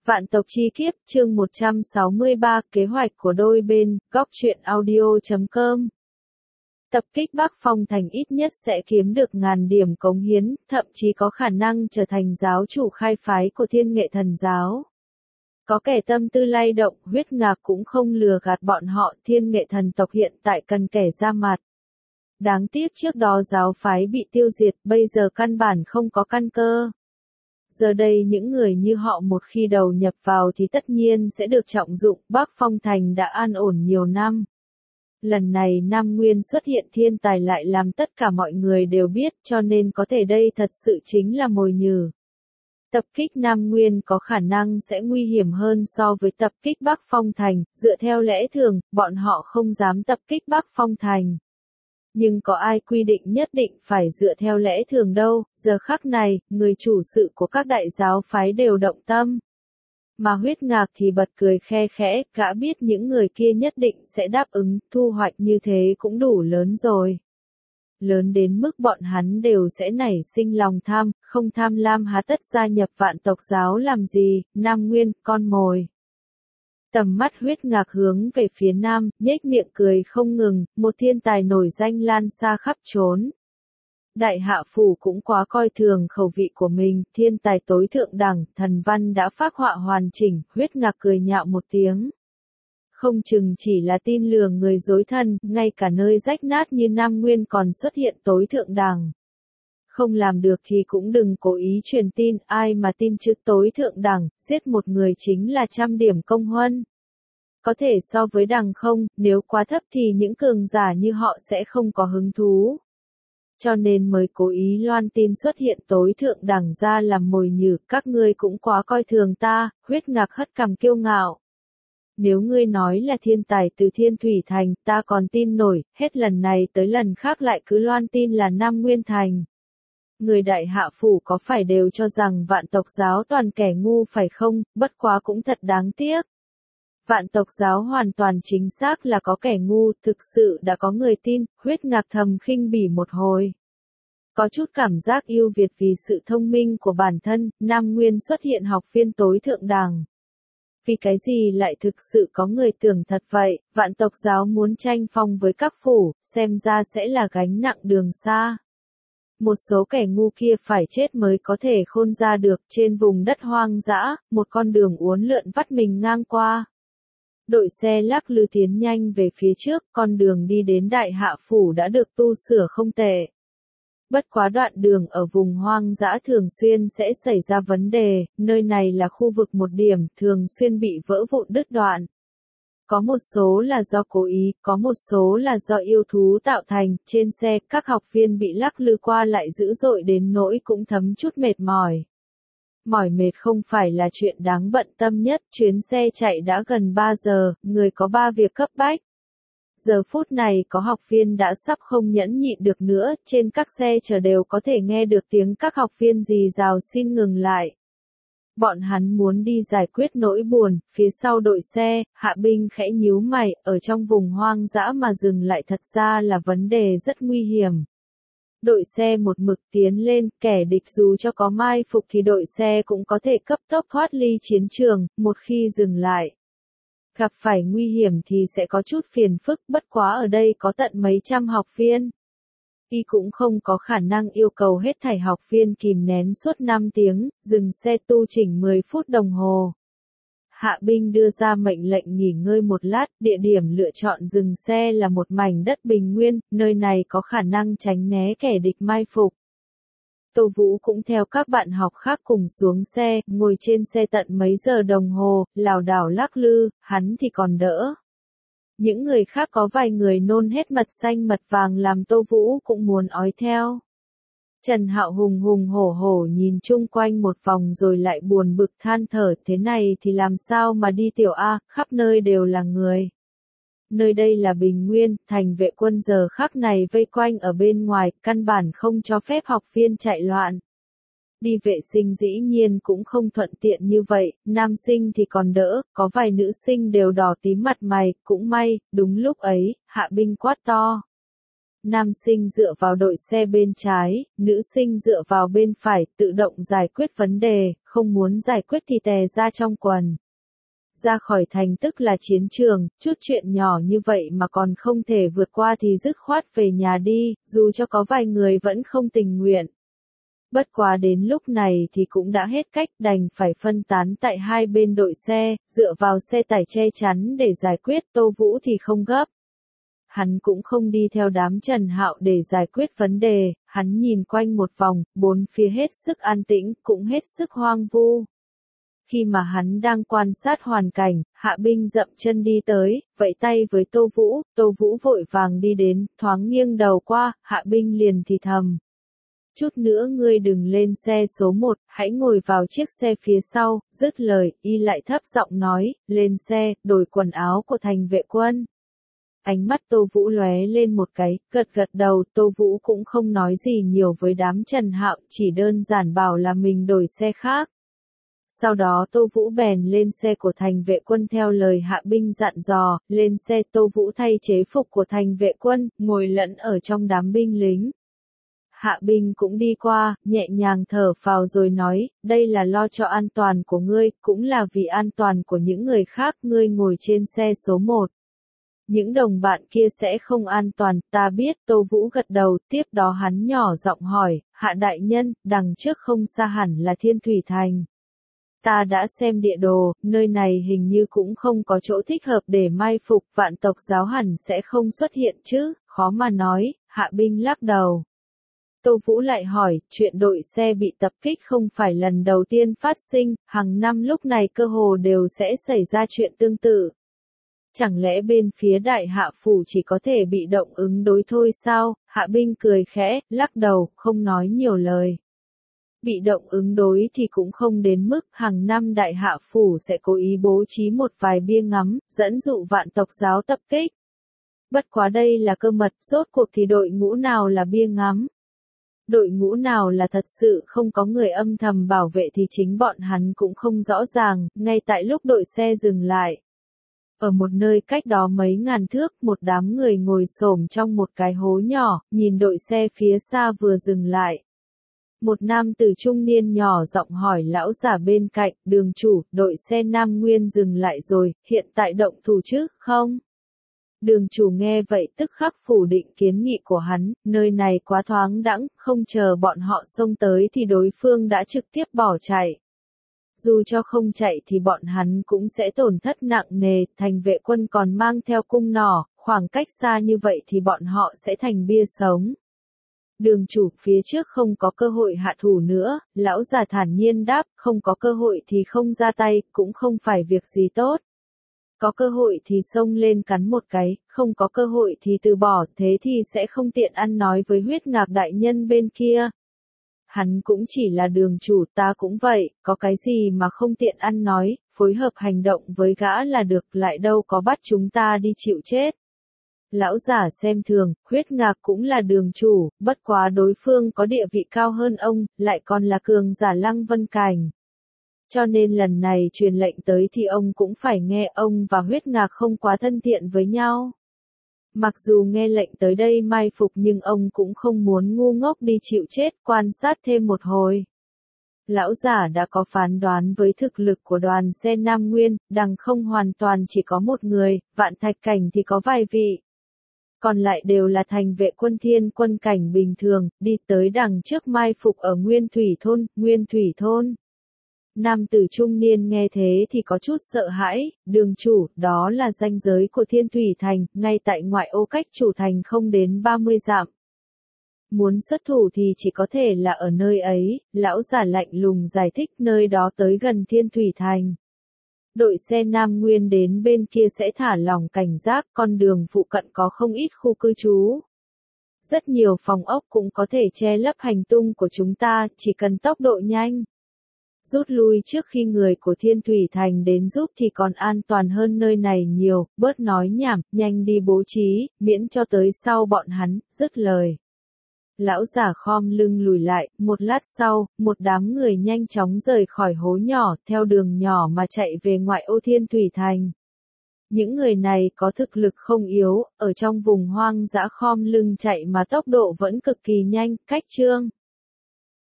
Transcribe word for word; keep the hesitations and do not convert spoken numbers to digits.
Vạn tộc chi kiếp, chương một trăm sáu mươi ba, kế hoạch của đôi bên, góc truyện audio chấm com. Tập kích Bắc Phong Thành ít nhất sẽ kiếm được ngàn điểm cống hiến, thậm chí có khả năng trở thành giáo chủ khai phái của Thiên Nghệ Thần Giáo. Có kẻ tâm tư lay động, huyết ngạc cũng không lừa gạt bọn họ, Thiên Nghệ Thần tộc hiện tại cần kẻ ra mặt. Đáng tiếc trước đó giáo phái bị tiêu diệt, bây giờ căn bản không có căn cơ. Giờ đây những người như họ một khi đầu nhập vào thì tất nhiên sẽ được trọng dụng, Bắc Phong Thành đã an ổn nhiều năm. Lần này Nam Nguyên xuất hiện thiên tài lại làm tất cả mọi người đều biết, cho nên có thể đây thật sự chính là mồi nhử. Tập kích Nam Nguyên có khả năng sẽ nguy hiểm hơn so với tập kích Bắc Phong Thành, dựa theo lẽ thường, bọn họ không dám tập kích Bắc Phong Thành. Nhưng có ai quy định nhất định phải dựa theo lẽ thường đâu, giờ khắc này, người chủ sự của các đại giáo phái đều động tâm. Mà huyết ngạc thì bật cười khe khẽ, gã biết những người kia nhất định sẽ đáp ứng, thu hoạch như thế cũng đủ lớn rồi. Lớn đến mức bọn hắn đều sẽ nảy sinh lòng tham, không tham lam há tất gia nhập vạn tộc giáo làm gì, Nam Nguyên, con mồi. Tầm mắt huyết ngạc hướng về phía nam, nhếch miệng cười không ngừng, một thiên tài nổi danh lan xa khắp trốn. Đại hạ phủ cũng quá coi thường khẩu vị của mình, thiên tài tối thượng đẳng, thần văn đã phác họa hoàn chỉnh, huyết ngạc cười nhạo một tiếng. Không chừng chỉ là tin lừa người dối thân, ngay cả nơi rách nát như Nam Nguyên còn xuất hiện tối thượng đẳng. Không làm được thì cũng đừng cố ý truyền tin, ai mà tin chứ tối thượng đẳng, giết một người chính là trăm điểm công huân. Có thể so với đằng không, nếu quá thấp thì những cường giả như họ sẽ không có hứng thú. Cho nên mới cố ý loan tin xuất hiện tối thượng đẳng ra làm mồi nhử, các ngươi cũng quá coi thường ta, huyết ngạc hất cằm kiêu ngạo. Nếu ngươi nói là thiên tài từ Thiên Thủy Thành, ta còn tin nổi, hết lần này tới lần khác lại cứ loan tin là Nam Nguyên Thành. Người đại hạ phủ có phải đều cho rằng vạn tộc giáo toàn kẻ ngu phải không, bất quá cũng thật đáng tiếc. Vạn tộc giáo hoàn toàn chính xác là có kẻ ngu, thực sự đã có người tin, huyết ngạc thầm khinh bỉ một hồi. Có chút cảm giác yêu Việt vì sự thông minh của bản thân, Nam Nguyên xuất hiện học viên tối thượng đẳng. Vì cái gì lại thực sự có người tưởng thật vậy, vạn tộc giáo muốn tranh phong với các phủ, xem ra sẽ là gánh nặng đường xa. Một số kẻ ngu kia phải chết mới có thể khôn ra được, trên vùng đất hoang dã, một con đường uốn lượn vắt mình ngang qua. Đội xe lắc lư tiến nhanh về phía trước, con đường đi đến Đại Hạ Phủ đã được tu sửa không tệ. Bất quá đoạn đường ở vùng hoang dã thường xuyên sẽ xảy ra vấn đề, nơi này là khu vực một điểm, thường xuyên bị vỡ vụn đứt đoạn. Có một số là do cố ý, có một số là do yêu thú tạo thành, trên xe các học viên bị lắc lư qua lại dữ dội đến nỗi cũng thấm chút mệt mỏi. Mỏi mệt không phải là chuyện đáng bận tâm nhất, chuyến xe chạy đã gần ba giờ, người có ba việc cấp bách. Giờ phút này có học viên đã sắp không nhẫn nhịn được nữa, trên các xe chờ đều có thể nghe được tiếng các học viên rì rào xin ngừng lại. Bọn hắn muốn đi giải quyết nỗi buồn, phía sau đội xe, Hạ binh khẽ nhíu mày, ở trong vùng hoang dã mà dừng lại thật ra là vấn đề rất nguy hiểm. Đội xe một mực tiến lên, kẻ địch dù cho có mai phục thì đội xe cũng có thể cấp tốc thoát ly chiến trường, một khi dừng lại. Gặp phải nguy hiểm thì sẽ có chút phiền phức, bất quá ở đây có tận mấy trăm học viên. Y cũng không có khả năng yêu cầu hết thảy học viên kìm nén suốt năm tiếng, dừng xe tu chỉnh mười phút đồng hồ. Hạ binh đưa ra mệnh lệnh nghỉ ngơi một lát, địa điểm lựa chọn dừng xe là một mảnh đất bình nguyên, nơi này có khả năng tránh né kẻ địch mai phục. Tô Vũ cũng theo các bạn học khác cùng xuống xe, ngồi trên xe tận mấy giờ đồng hồ, lảo đảo lắc lư, hắn thì còn đỡ. Những người khác có vài người nôn hết mật xanh mật vàng làm Tô Vũ cũng muốn ói theo. Trần Hạo hùng hùng hổ hổ nhìn chung quanh một vòng rồi lại buồn bực than thở, thế này thì làm sao mà đi tiểu A, khắp nơi đều là người. Nơi đây là Bình Nguyên, thành vệ quân giờ khắc này vây quanh ở bên ngoài, căn bản không cho phép học viên chạy loạn. Đi vệ sinh dĩ nhiên cũng không thuận tiện như vậy, nam sinh thì còn đỡ, có vài nữ sinh đều đỏ tím mặt mày, cũng may, đúng lúc ấy, Hạ binh quát to. nam sinh dựa vào đội xe bên trái, nữ sinh dựa vào bên phải, tự động giải quyết vấn đề, không muốn giải quyết thì tè ra trong quần. Ra khỏi thành tức là chiến trường, chút chuyện nhỏ như vậy mà còn không thể vượt qua thì dứt khoát về nhà đi, dù cho có vài người vẫn không tình nguyện. Bất quá đến lúc này thì cũng đã hết cách, đành phải phân tán tại hai bên đội xe, dựa vào xe tải che chắn để giải quyết. Tô Vũ thì không gấp. Hắn cũng không đi theo đám Trần Hạo để giải quyết vấn đề, hắn nhìn quanh một vòng, bốn phía hết sức an tĩnh, cũng hết sức hoang vu. Khi mà hắn đang quan sát hoàn cảnh, Hạ Binh dậm chân đi tới, vẫy tay với Tô Vũ, Tô Vũ vội vàng đi đến, thoáng nghiêng đầu qua, Hạ Binh liền thì thầm. Chút nữa ngươi đừng lên xe số một, hãy ngồi vào chiếc xe phía sau, dứt lời, y lại thấp giọng nói, lên xe, đổi quần áo của thành vệ quân. Ánh mắt Tô Vũ lóe lên một cái, gật gật đầu, Tô Vũ cũng không nói gì nhiều với đám Trần Hạo, chỉ đơn giản bảo là mình đổi xe khác. Sau đó Tô Vũ bèn lên xe của thành vệ quân theo lời Hạ Binh dặn dò, lên xe Tô Vũ thay chế phục của thành vệ quân, ngồi lẫn ở trong đám binh lính. Hạ Binh cũng đi qua, nhẹ nhàng thở phào rồi nói, đây là lo cho an toàn của ngươi, cũng là vì an toàn của những người khác, ngươi ngồi trên xe số một. Những đồng bạn kia sẽ không an toàn, ta biết. Tô Vũ gật đầu, tiếp đó hắn nhỏ giọng hỏi, Hạ đại nhân, đằng trước không xa hẳn là Thiên Thủy Thành. Ta đã xem địa đồ, nơi này hình như cũng không có chỗ thích hợp để mai phục, vạn tộc giáo hẳn sẽ không xuất hiện chứ, khó mà nói. Hạ Binh lắc đầu. Tô Vũ lại hỏi, chuyện đội xe bị tập kích không phải lần đầu tiên phát sinh, hàng năm lúc này cơ hồ đều sẽ xảy ra chuyện tương tự. Chẳng lẽ bên phía Đại Hạ Phủ chỉ có thể bị động ứng đối thôi sao? Hạ Binh cười khẽ, lắc đầu, không nói nhiều lời. Bị động ứng đối thì cũng không đến mức, hàng năm Đại Hạ Phủ sẽ cố ý bố trí một vài bia ngắm, dẫn dụ vạn tộc giáo tập kích. Bất quá đây là cơ mật, rốt cuộc thì đội ngũ nào là bia ngắm? Đội ngũ nào là thật sự không có người âm thầm bảo vệ thì chính bọn hắn cũng không rõ ràng, ngay tại lúc đội xe dừng lại. Ở một nơi cách đó mấy ngàn thước, một đám người ngồi xổm trong một cái hố nhỏ, nhìn đội xe phía xa vừa dừng lại. Một nam tử trung niên nhỏ giọng hỏi lão giả bên cạnh, đường chủ, đội xe Nam Nguyên dừng lại rồi, hiện tại động thủ chứ, không? Đường chủ nghe vậy tức khắc phủ định kiến nghị của hắn, nơi này quá thoáng đãng, không chờ bọn họ xông tới thì đối phương đã trực tiếp bỏ chạy. Dù cho không chạy thì bọn hắn cũng sẽ tổn thất nặng nề, thành vệ quân còn mang theo cung nỏ, khoảng cách xa như vậy thì bọn họ sẽ thành bia sống. Đường chủ, phía trước không có cơ hội hạ thủ nữa, lão già thản nhiên đáp, không có cơ hội thì không ra tay, cũng không phải việc gì tốt. Có cơ hội thì xông lên cắn một cái, không có cơ hội thì từ bỏ, thế thì sẽ không tiện ăn nói với Huyết Ngạc đại nhân bên kia. Hắn cũng chỉ là đường chủ, ta cũng vậy, có cái gì mà không tiện ăn nói, phối hợp hành động với gã là được, lại đâu có bắt chúng ta đi chịu chết. Lão giả xem thường, Huyết Ngạc cũng là đường chủ, bất quá đối phương có địa vị cao hơn ông, lại còn là cường giả Lăng Vân Cảnh. Cho nên lần này truyền lệnh tới thì ông cũng phải nghe, ông và Huyết Ngạc không quá thân thiện với nhau. Mặc dù nghe lệnh tới đây mai phục nhưng ông cũng không muốn ngu ngốc đi chịu chết, quan sát thêm một hồi. Lão giả đã có phán đoán với thực lực của đoàn xe Nam Nguyên, đằng không hoàn toàn chỉ có một người, Vạn Thạch Cảnh thì có vài vị. Còn lại đều là thành vệ quân Thiên Quân Cảnh bình thường, đi tới đằng trước mai phục ở Nguyên Thủy Thôn, Nguyên Thủy Thôn. Nam tử trung niên nghe thế thì có chút sợ hãi, đường chủ, đó là ranh giới của Thiên Thủy Thành, ngay tại ngoại ô cách chủ thành không đến ba mươi dặm. Muốn xuất thủ thì chỉ có thể là ở nơi ấy, lão giả lạnh lùng giải thích, nơi đó tới gần Thiên Thủy Thành. Đội xe Nam Nguyên đến bên kia sẽ thả lỏng cảnh giác, con đường phụ cận có không ít khu cư trú. Rất nhiều phòng ốc cũng có thể che lấp hành tung của chúng ta, chỉ cần tốc độ nhanh. Rút lui trước khi người của Thiên Thủy Thành đến giúp thì còn an toàn hơn nơi này nhiều, bớt nói nhảm, nhanh đi bố trí, miễn cho tới sau bọn hắn, dứt lời. Lão giả khom lưng lùi lại, một lát sau, một đám người nhanh chóng rời khỏi hố nhỏ, theo đường nhỏ mà chạy về ngoại ô Thiên Thủy Thành. Những người này có thực lực không yếu, ở trong vùng hoang dã khom lưng chạy mà tốc độ vẫn cực kỳ nhanh, cách Trương